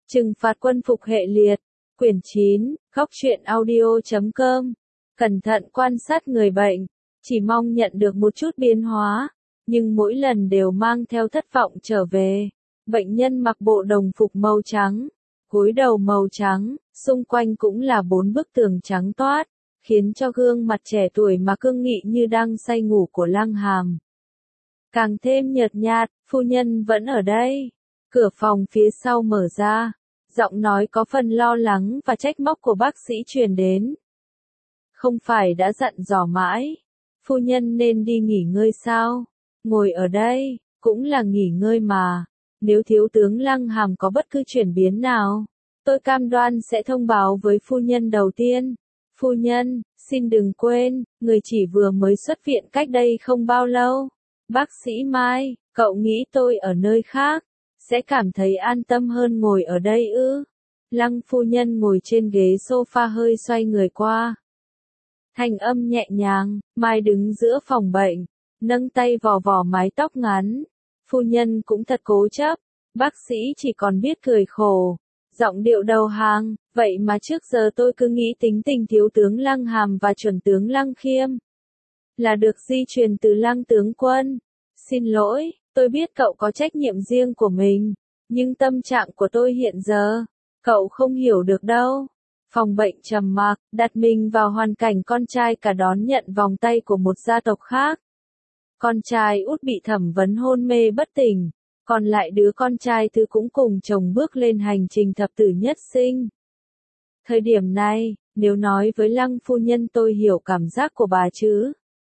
Trừng phạt quân phục hệ liệt, quyển 9, góc truyện audio.com. Cẩn thận quan sát người bệnh, chỉ mong nhận được một chút biến hóa, nhưng mỗi lần đều mang theo thất vọng trở về. Bệnh nhân mặc bộ đồng phục màu trắng, gối đầu màu trắng, xung quanh cũng là 4 bức tường trắng toát, khiến cho gương mặt trẻ tuổi mà cương nghị như đang say ngủ của Lăng Hàm càng thêm nhợt nhạt. Phu nhân vẫn ở đây. Cửa phòng phía sau mở ra, giọng nói có phần lo lắng và trách móc của bác sĩ truyền đến. Không phải đã dặn dò mãi, phu nhân nên đi nghỉ ngơi sao? Ngồi ở đây, cũng là nghỉ ngơi mà. Nếu thiếu tướng Lăng Hàm có bất cứ chuyển biến nào, tôi cam đoan sẽ thông báo với phu nhân đầu tiên. Phu nhân, xin đừng quên, người chỉ vừa mới xuất viện cách đây không bao lâu. Bác sĩ Mai, cậu nghĩ tôi ở nơi khác sẽ cảm thấy an tâm hơn ngồi ở đây ư? Lăng phu nhân ngồi trên ghế sofa hơi xoay người qua. Thanh âm nhẹ nhàng, Mai đứng giữa phòng bệnh, nâng tay vò vò mái tóc ngắn. Phu nhân cũng thật cố chấp, bác sĩ chỉ còn biết cười khổ, giọng điệu đầu hàng, vậy mà trước giờ tôi cứ nghĩ tính tình thiếu tướng Lăng Hàm và chuẩn tướng Lăng Khiêm là được di truyền từ Lăng tướng quân. Xin lỗi, tôi biết cậu có trách nhiệm riêng của mình, nhưng tâm trạng của tôi hiện giờ, cậu không hiểu được đâu. Phòng bệnh trầm mặc, đặt mình vào hoàn cảnh con trai cả đón nhận vòng tay của một gia tộc khác. Con trai út bị thẩm vấn hôn mê bất tỉnh, còn lại đứa con trai thứ cũng cùng chồng bước lên hành trình thập tử nhất sinh. Thời điểm này, nếu nói với Lăng phu nhân tôi hiểu cảm giác của bà chứ,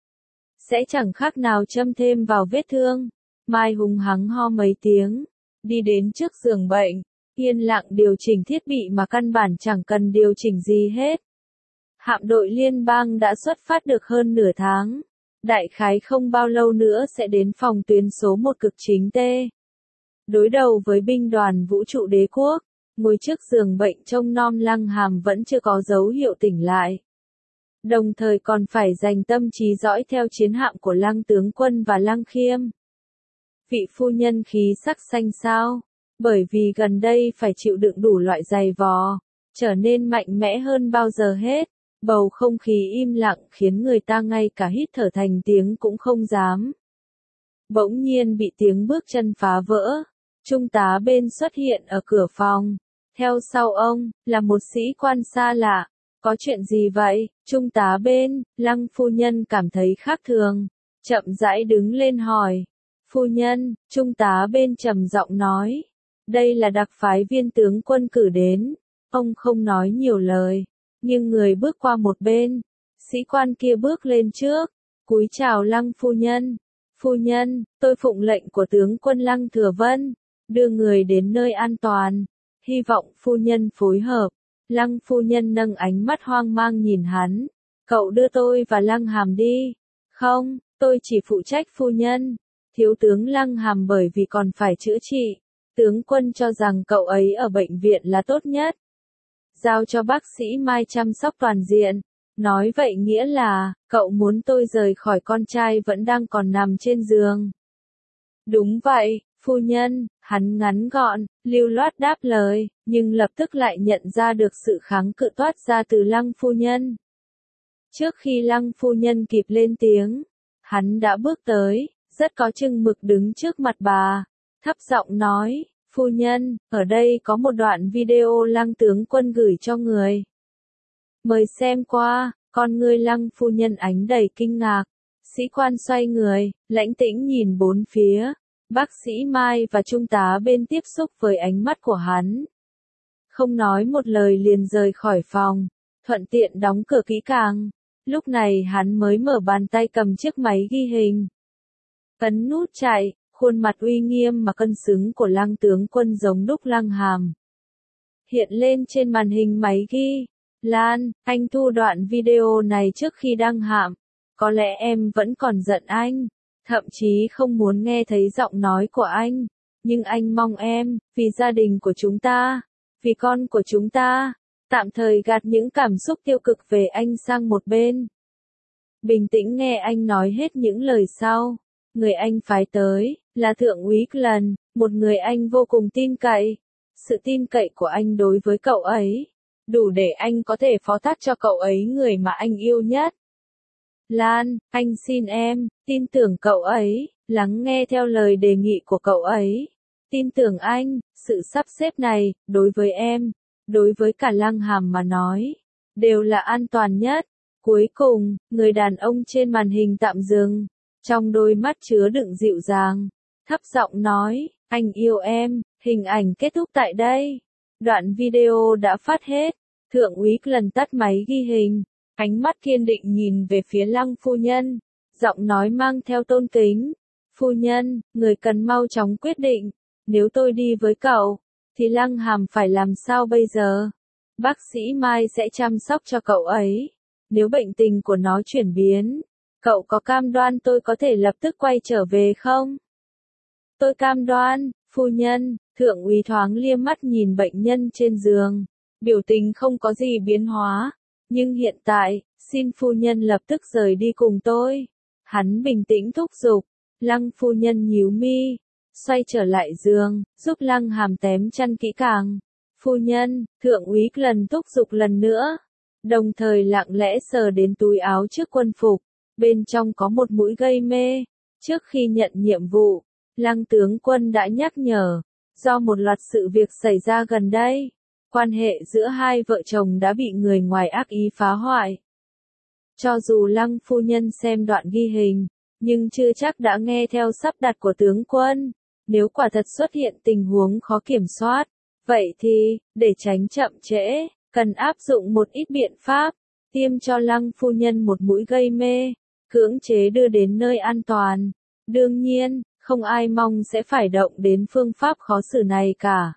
sẽ chẳng khác nào châm thêm vào vết thương. Mai hùng hắng ho mấy tiếng, đi đến trước giường bệnh, yên lặng điều chỉnh thiết bị mà căn bản chẳng cần điều chỉnh gì hết. Hạm đội liên bang đã xuất phát được hơn nửa tháng, đại khái không bao lâu nữa sẽ đến phòng tuyến số 1 cực chính T. Đối đầu với binh đoàn vũ trụ đế quốc, ngồi trước giường bệnh trông nom Lăng Hàm vẫn chưa có dấu hiệu tỉnh lại. Đồng thời còn phải dành tâm trí dõi theo chiến hạm của Lăng tướng quân và Lăng Khiêm. Vị phu nhân khí sắc xanh xao, bởi vì gần đây phải chịu đựng đủ loại giày vò, trở nên mạnh mẽ hơn bao giờ hết. Bầu không khí im lặng khiến người ta ngay cả hít thở thành tiếng cũng không dám. Bỗng nhiên bị tiếng bước chân phá vỡ, trung tá bên xuất hiện ở cửa phòng. Theo sau ông, là một sĩ quan xa lạ. Có chuyện gì vậy? Trung tá bên, Lăng phu nhân cảm thấy khác thường, chậm rãi đứng lên hỏi. Phu nhân, trung tá bên trầm giọng nói. Đây là đặc phái viên tướng quân cử đến. Ông không nói nhiều lời, nhưng người bước qua một bên. Sĩ quan kia bước lên trước, cúi chào Lăng phu nhân. Phu nhân, tôi phụng lệnh của tướng quân Lăng Thừa Vân, đưa người đến nơi an toàn. Hy vọng phu nhân phối hợp. Lăng phu nhân nâng ánh mắt hoang mang nhìn hắn. Cậu đưa tôi và Lăng Hàm đi. Không, tôi chỉ phụ trách phu nhân. Thiếu tướng Lăng Hàm bởi vì còn phải chữa trị. Tướng quân cho rằng cậu ấy ở bệnh viện là tốt nhất. Giao cho bác sĩ Mai chăm sóc toàn diện. Nói vậy nghĩa là, cậu muốn tôi rời khỏi con trai vẫn đang còn nằm trên giường. Đúng vậy, phu nhân, hắn ngắn gọn, lưu loát đáp lời, nhưng lập tức lại nhận ra được sự kháng cự toát ra từ Lăng phu nhân. Trước khi Lăng phu nhân kịp lên tiếng, hắn đã bước tới, rất có chừng mực đứng trước mặt bà, thấp giọng nói, phu nhân, ở đây có một đoạn video Lăng tướng quân gửi cho người. Mời xem qua. Con ngươi Lăng phu nhân ánh đầy kinh ngạc. Sĩ quan xoay người, lãnh tĩnh nhìn bốn phía. Bác sĩ Mai và trung tá bên tiếp xúc với ánh mắt của hắn. Không nói một lời liền rời khỏi phòng, thuận tiện đóng cửa kỹ càng. Lúc này hắn mới mở bàn tay cầm chiếc máy ghi hình. Ấn nút chạy, khuôn mặt uy nghiêm mà cân xứng của Lăng tướng quân giống đúc Lăng Hàm hiện lên trên màn hình máy ghi. Lan, anh thu đoạn video này trước khi đăng hạm. Có lẽ em vẫn còn giận anh, thậm chí không muốn nghe thấy giọng nói của anh. Nhưng anh mong em, vì gia đình của chúng ta, vì con của chúng ta, tạm thời gạt những cảm xúc tiêu cực về anh sang một bên. Bình tĩnh nghe anh nói hết những lời sau. Người anh phái tới, là Thượng úy Glenn, một người anh vô cùng tin cậy. sự tin cậy của anh đối với cậu ấy, đủ để anh có thể phó thác cho cậu ấy người mà anh yêu nhất. Lan, anh xin em, tin tưởng cậu ấy, lắng nghe theo lời đề nghị của cậu ấy. Tin tưởng anh, sự sắp xếp này, đối với em, đối với cả Lăng Hàm mà nói, đều là an toàn nhất. Cuối cùng, người đàn ông trên màn hình tạm dừng, trong đôi mắt chứa đựng dịu dàng, thấp giọng nói, anh yêu em, hình ảnh kết thúc tại đây. Đoạn video đã phát hết, thượng úy lần tắt máy ghi hình, ánh mắt kiên định nhìn về phía Lăng phu nhân, giọng nói mang theo tôn kính. Phu nhân, người cần mau chóng quyết định, nếu tôi đi với cậu, thì Lăng Hàm phải làm sao bây giờ? Bác sĩ Mai sẽ chăm sóc cho cậu ấy. Nếu bệnh tình của nó chuyển biến, cậu có cam đoan tôi có thể lập tức quay trở về không? Tôi cam đoan, phu nhân. Thượng úy thoáng liếc mắt nhìn bệnh nhân trên giường, biểu tình không có gì biến hóa, nhưng hiện tại, xin phu nhân lập tức rời đi cùng tôi. Hắn bình tĩnh thúc giục. Lăng phu nhân nhíu mi, xoay trở lại giường, giúp Lăng Hàm tém chăn kỹ càng. Phu nhân, thượng úy lần thúc giục lần nữa, đồng thời lặng lẽ sờ đến túi áo trước quân phục, bên trong có một mũi gây mê. Trước khi nhận nhiệm vụ, Lăng tướng quân đã nhắc nhở, do một loạt sự việc xảy ra gần đây, quan hệ giữa hai vợ chồng đã bị người ngoài ác ý phá hoại. Cho dù Lăng phu nhân xem đoạn ghi hình, nhưng chưa chắc đã nghe theo sắp đặt của tướng quân. Nếu quả thật xuất hiện tình huống khó kiểm soát, vậy thì, để tránh chậm trễ, cần áp dụng một ít biện pháp, tiêm cho Lăng phu nhân một mũi gây mê, cưỡng chế đưa đến nơi an toàn. Đương nhiên, không ai mong sẽ phải động đến phương pháp khó xử này cả.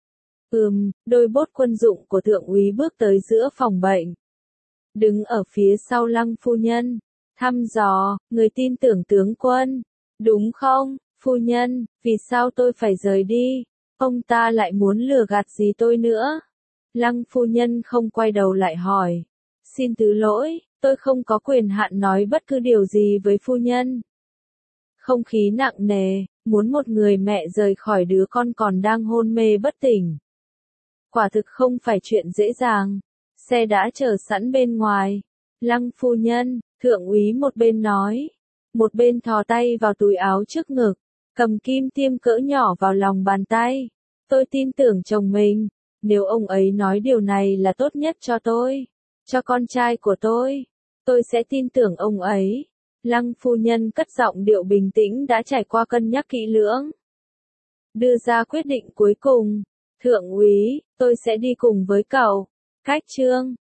Đôi bốt quân dụng của thượng úy bước tới giữa phòng bệnh. Đứng ở phía sau Lăng phu nhân, thăm dò, người tin tưởng tướng quân, đúng không, phu nhân, vì sao tôi phải rời đi, ông ta lại muốn lừa gạt gì tôi nữa? Lăng phu nhân không quay đầu lại hỏi, xin thứ lỗi, tôi không có quyền hạn nói bất cứ điều gì với phu nhân. Không khí nặng nề, muốn một người mẹ rời khỏi đứa con còn đang hôn mê bất tỉnh. Quả thực không phải chuyện dễ dàng. Xe đã chờ sẵn bên ngoài. Lăng phu nhân, thượng úy một bên nói, một bên thò tay vào túi áo trước ngực, cầm kim tiêm cỡ nhỏ vào lòng bàn tay. Tôi tin tưởng chồng mình, nếu ông ấy nói điều này là tốt nhất cho tôi, cho con trai của tôi sẽ tin tưởng ông ấy. Lăng phu nhân cất giọng điệu bình tĩnh đã trải qua cân nhắc kỹ lưỡng. Đưa ra quyết định cuối cùng, thượng úy, tôi sẽ đi cùng với cậu. Cách chương